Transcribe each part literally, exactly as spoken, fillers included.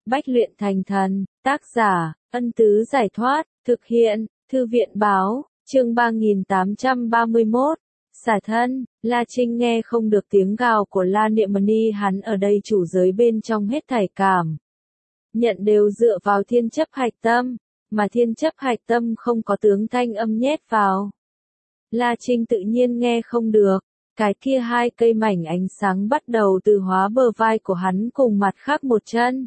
Bách luyện thành thần, tác giả, Ân Tứ Giải Thoát, thực hiện, Thư viện Báo, chương ba nghìn tám trăm ba mươi mốt. Xả thân, La Trinh nghe không được tiếng gào của La Niệm Ni, hắn ở đây chủ giới bên trong hết thảy cảm nhận đều dựa vào thiên chấp hạch tâm, mà thiên chấp hạch tâm không có tướng thanh âm nhét vào. La Trinh tự nhiên nghe không được, cái kia hai cây mảnh ánh sáng bắt đầu từ hóa bờ vai của hắn cùng mặt khác một chân.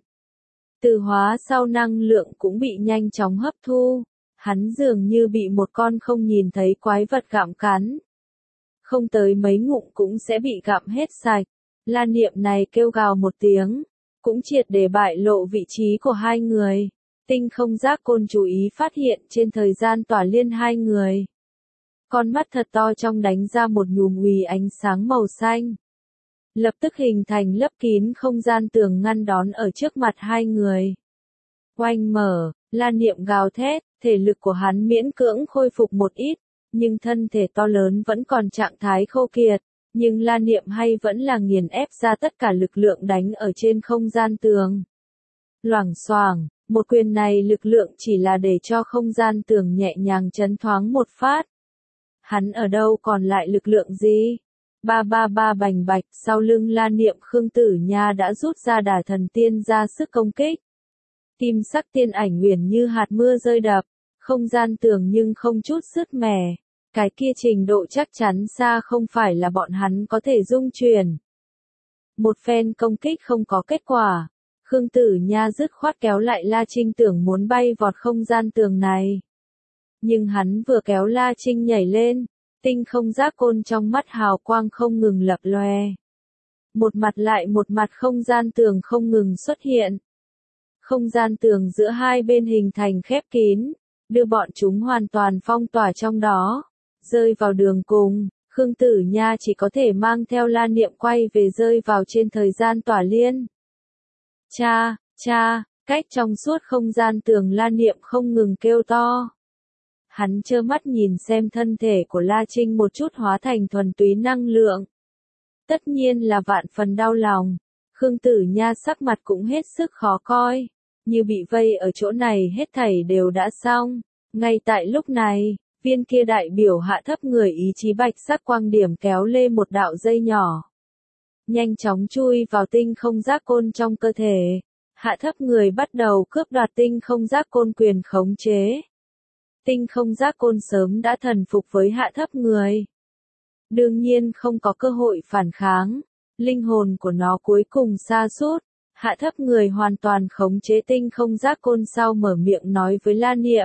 Từ hóa sau năng lượng cũng bị nhanh chóng hấp thu, hắn dường như bị một con không nhìn thấy quái vật gặm cắn. Không tới mấy ngụm cũng sẽ bị gặm hết sạch. La Niệm này kêu gào một tiếng, cũng triệt để bại lộ vị trí của hai người. Tinh không giác côn chú ý phát hiện trên thời gian tỏa liên hai người. Con mắt thật to trong đánh ra một nhùm uy ánh sáng màu xanh. Lập tức hình thành lấp kín không gian tường ngăn đón ở trước mặt hai người. Oanh mở, La Niệm gào thét, thể lực của hắn miễn cưỡng khôi phục một ít, nhưng thân thể to lớn vẫn còn trạng thái khô kiệt, nhưng La Niệm hay vẫn là nghiền ép ra tất cả lực lượng đánh ở trên không gian tường. Loảng xoảng, một quyền này lực lượng chỉ là để cho không gian tường nhẹ nhàng chấn thoáng một phát. Hắn ở đâu còn lại lực lượng gì? Ba ba ba bành bạch, sau lưng La Niệm Khương Tử Nha đã rút ra đả thần tiên ra sức công kích. Kim sắc tiên ảnh uyển như hạt mưa rơi đập, không gian tường nhưng không chút sứt mẻ. Cái kia trình độ chắc chắn xa không phải là bọn hắn có thể dung chuyển. Một phen công kích không có kết quả. Khương Tử Nha dứt khoát kéo lại La Trinh, tưởng muốn bay vọt không gian tường này. Nhưng hắn vừa kéo La Trinh nhảy lên, tinh không giác côn trong mắt hào quang không ngừng lập lòe. Một mặt lại một mặt không gian tường không ngừng xuất hiện. Không gian tường giữa hai bên hình thành khép kín, đưa bọn chúng hoàn toàn phong tỏa trong đó. Rơi vào đường cùng, Khương Tử Nha chỉ có thể mang theo La Niệm quay về rơi vào trên thời gian tỏa liên. Cha, cha, cách trong suốt không gian tường La Niệm không ngừng kêu to. Hắn trơ mắt nhìn xem thân thể của La Trinh một chút hóa thành thuần túy năng lượng. Tất nhiên là vạn phần đau lòng. Khương Tử Nha sắc mặt cũng hết sức khó coi, như bị vây ở chỗ này hết thảy đều đã xong. Ngay tại lúc này, viên kia đại biểu hạ thấp người ý chí bạch sắc quang điểm kéo lê một đạo dây nhỏ. Nhanh chóng chui vào tinh không giác côn trong cơ thể. Hạ thấp người bắt đầu cướp đoạt tinh không giác côn quyền khống chế. Tinh không giác côn sớm đã thần phục với hạ thấp người. Đương nhiên không có cơ hội phản kháng. Linh hồn của nó cuối cùng sa sút. Hạ thấp người hoàn toàn khống chế tinh không giác côn sau mở miệng nói với La Niệm.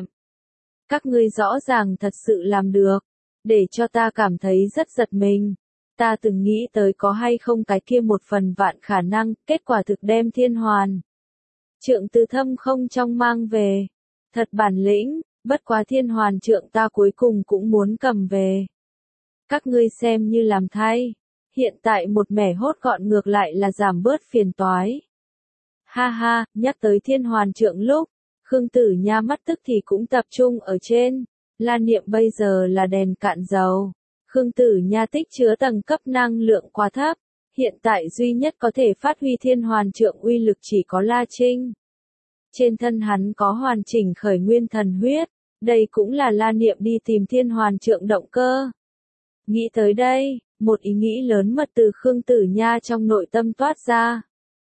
Các ngươi rõ ràng thật sự làm được. Để cho ta cảm thấy rất giật mình. Ta từng nghĩ tới có hay không cái kia một phần vạn khả năng, kết quả thực đem thiên hoàn. Trượng từ thâm không trong mang về. Thật bản lĩnh, bất quá thiên hoàn trượng ta cuối cùng cũng muốn cầm về. Các ngươi xem như làm thay. Hiện tại một mẻ hốt gọn ngược lại là giảm bớt phiền toái. Ha ha, nhắc tới thiên hoàn trượng lúc, Khương Tử Nha mắt tức thì cũng tập trung ở trên. La Niệm bây giờ là đèn cạn dầu. Khương Tử Nha tích chứa tầng cấp năng lượng quá thấp. Hiện tại duy nhất có thể phát huy thiên hoàn trượng uy lực chỉ có La Trinh. Trên thân hắn có hoàn chỉnh khởi nguyên thần huyết. Đây cũng là La Niệm đi tìm thiên hoàn trượng động cơ. Nghĩ tới đây, một ý nghĩ lớn mật từ Khương Tử Nha trong nội tâm toát ra.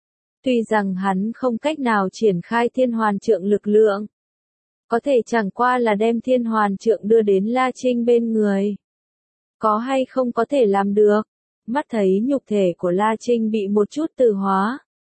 Tuy rằng hắn không cách nào triển khai thiên hoàn trượng lực lượng. Có thể chẳng qua là đem thiên hoàn trượng đưa đến La Trinh bên người. Có hay không có thể làm được. Mắt thấy nhục thể của La Trinh bị một chút từ hóa.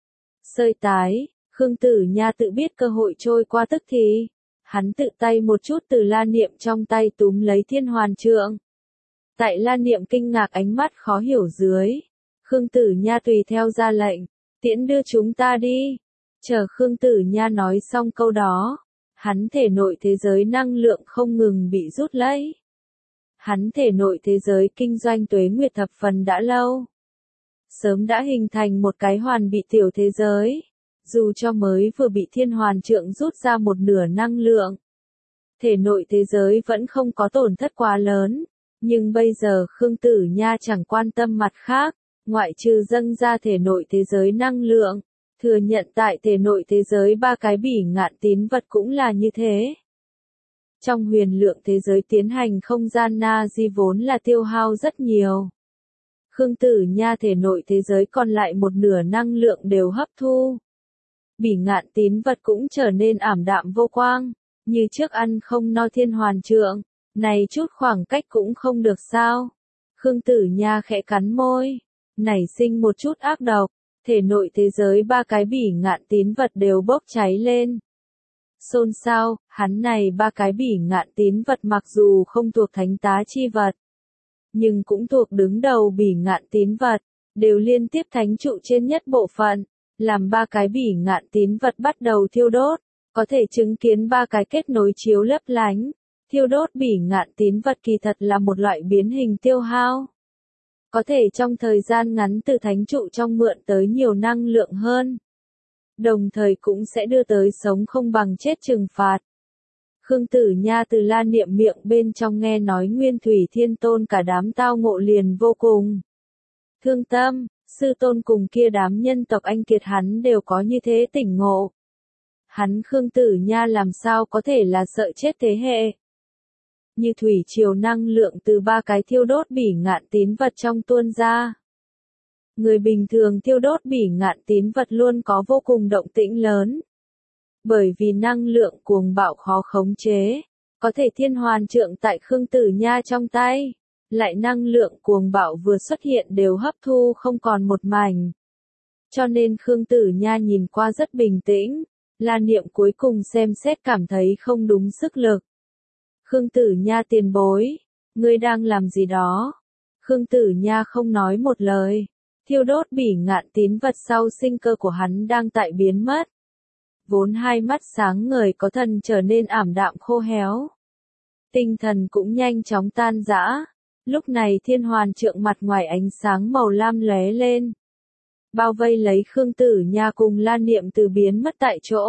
Sơi tái, Khương Tử Nha tự biết cơ hội trôi qua tức thì. Hắn tự tay một chút từ La Niệm trong tay túm lấy thiên hoàn trượng. Tại La Niệm kinh ngạc ánh mắt khó hiểu dưới. Khương Tử Nha tùy theo ra lệnh. Tiễn đưa chúng ta đi. Chờ Khương Tử Nha nói xong câu đó. Hắn thể nội thế giới năng lượng không ngừng bị rút lấy. Hắn thể nội thế giới kinh doanh tuế nguyệt thập phần đã lâu. Sớm đã hình thành một cái hoàn bị tiểu thế giới. Dù cho mới vừa bị thiên hoàn trượng rút ra một nửa năng lượng. Thể nội thế giới vẫn không có tổn thất quá lớn. Nhưng bây giờ Khương Tử Nha chẳng quan tâm mặt khác. Ngoại trừ dâng ra thể nội thế giới năng lượng. Thừa nhận tại thể nội thế giới ba cái bỉ ngạn tín vật cũng là như thế. Trong huyền lượng thế giới tiến hành không gian na di vốn là tiêu hao rất nhiều. Khương Tử Nha thể nội thế giới còn lại một nửa năng lượng đều hấp thu. Bỉ ngạn tín vật cũng trở nên ảm đạm vô quang, như trước ăn không no thiên hoàn trượng, này chút khoảng cách cũng không được sao. Khương Tử Nha khẽ cắn môi, nảy sinh một chút ác độc, thể nội thế giới ba cái bỉ ngạn tín vật đều bốc cháy lên. Xôn xao, hắn này ba cái bỉ ngạn tín vật mặc dù không thuộc thánh tá chi vật, nhưng cũng thuộc đứng đầu bỉ ngạn tín vật, đều liên tiếp thánh trụ trên nhất bộ phận, làm ba cái bỉ ngạn tín vật bắt đầu thiêu đốt, có thể chứng kiến ba cái kết nối chiếu lấp lánh. Thiêu đốt bỉ ngạn tín vật kỳ thật là một loại biến hình tiêu hao. Có thể trong thời gian ngắn từ thánh trụ trong mượn tới nhiều năng lượng hơn. Đồng thời cũng sẽ đưa tới sống không bằng chết trừng phạt. Khương Tử Nha từ La Niệm miệng bên trong nghe nói Nguyên Thủy Thiên Tôn cả đám tao ngộ liền vô cùng thương tâm, sư tôn cùng kia đám nhân tộc anh kiệt hắn đều có như thế tỉnh ngộ. Hắn Khương Tử Nha làm sao có thể là sợ chết thế hệ. Như thủy triều năng lượng từ ba cái thiêu đốt bỉ ngạn tín vật trong tuôn ra. Người bình thường thiêu đốt bỉ ngạn tín vật luôn có vô cùng động tĩnh lớn. Bởi vì năng lượng cuồng bạo khó khống chế, có thể thiên hoàn trượng tại Khương Tử Nha trong tay, lại năng lượng cuồng bạo vừa xuất hiện đều hấp thu không còn một mảnh. Cho nên Khương Tử Nha nhìn qua rất bình tĩnh, La Niệm cuối cùng xem xét cảm thấy không đúng sức lực. Khương Tử Nha tiền bối, ngươi đang làm gì đó? Khương Tử Nha không nói một lời. Thiêu đốt bỉ ngạn tín vật sau sinh cơ của hắn đang tại biến mất. Vốn hai mắt sáng ngời có thần trở nên ảm đạm khô héo. Tinh thần cũng nhanh chóng tan rã. Lúc này thiên hoàn trượng mặt ngoài ánh sáng màu lam lóe lên. Bao vây lấy Khương Tử Nha cùng La Niệm từ biến mất tại chỗ.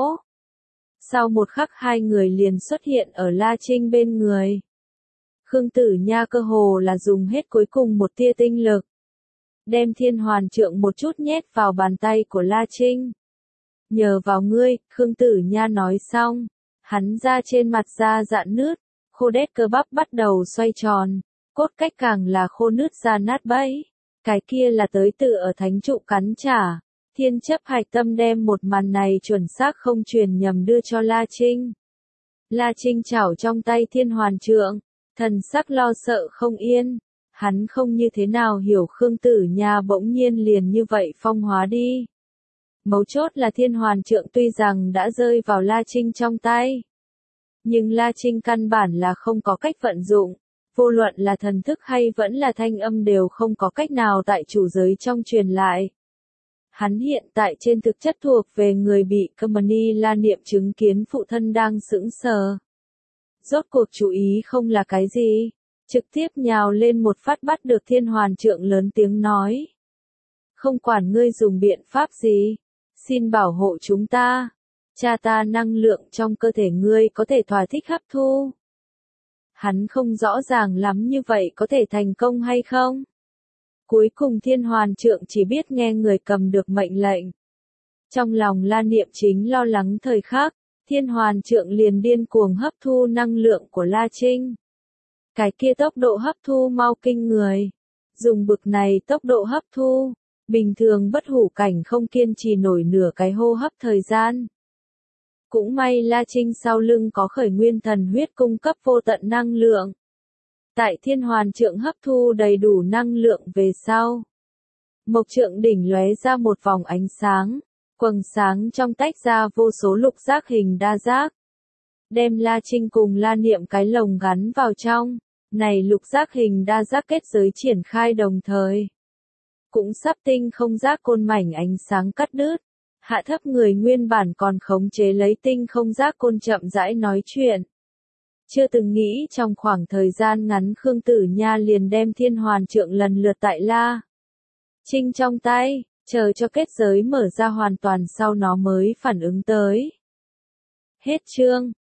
Sau một khắc hai người liền xuất hiện ở La Trinh bên người. Khương Tử Nha cơ hồ là dùng hết cuối cùng một tia tinh lực. Đem thiên hoàn trượng một chút nhét vào bàn tay của La Trinh. Nhờ vào ngươi, Khương Tử Nha nói xong. Hắn ra trên mặt da dạn nứt, khô đét cơ bắp bắt đầu xoay tròn. Cốt cách càng là khô nứt ra nát bấy. Cái kia là tới tự ở thánh trụ cắn trả. Thiên chấp hạch tâm đem một màn này chuẩn xác không truyền nhầm đưa cho La Trinh. La Trinh chảo trong tay thiên hoàn trượng, thần sắc lo sợ không yên. Hắn không như thế nào hiểu Khương Tử Nha bỗng nhiên liền như vậy phong hóa đi. Mấu chốt là thiên hoàn trượng tuy rằng đã rơi vào La Trinh trong tay. Nhưng La Trinh căn bản là không có cách vận dụng. Vô luận là thần thức hay vẫn là thanh âm đều không có cách nào tại chủ giới trong truyền lại. Hắn hiện tại trên thực chất thuộc về người bị Kamani La Niệm chứng kiến phụ thân đang sững sờ. Rốt cuộc chú ý không là cái gì, trực tiếp nhào lên một phát bắt được thiên hoàn trượng lớn tiếng nói. Không quản ngươi dùng biện pháp gì, xin bảo hộ chúng ta, cha ta năng lượng trong cơ thể ngươi có thể thỏa thích hấp thu. Hắn không rõ ràng lắm như vậy có thể thành công hay không. Cuối cùng thiên hoàn trượng chỉ biết nghe người cầm được mệnh lệnh. Trong lòng La Niệm chính lo lắng thời khắc, thiên hoàn trượng liền điên cuồng hấp thu năng lượng của La Trinh. Cái kia tốc độ hấp thu mau kinh người. Dùng bực này tốc độ hấp thu, bình thường bất hủ cảnh không kiên trì nổi nửa cái hô hấp thời gian. Cũng may La Trinh sau lưng có khởi nguyên thần huyết cung cấp vô tận năng lượng. Tại thiên hoàn trượng hấp thu đầy đủ năng lượng về sau. Mộc trượng đỉnh lóe ra một vòng ánh sáng, quầng sáng trong tách ra vô số lục giác hình đa giác. Đem La Trinh cùng La Niệm cái lồng gắn vào trong, này lục giác hình đa giác kết giới triển khai đồng thời. Cũng sắp tinh không giác côn mảnh ánh sáng cắt đứt. Hạ thấp người nguyên bản còn khống chế lấy tinh không giác côn chậm rãi nói chuyện. Chưa từng nghĩ trong khoảng thời gian ngắn Khương Tử Nha liền đem thiên hoàn trượng lần lượt tại La Trinh trong tay, chờ cho kết giới mở ra hoàn toàn sau nó mới phản ứng tới. Hết chương.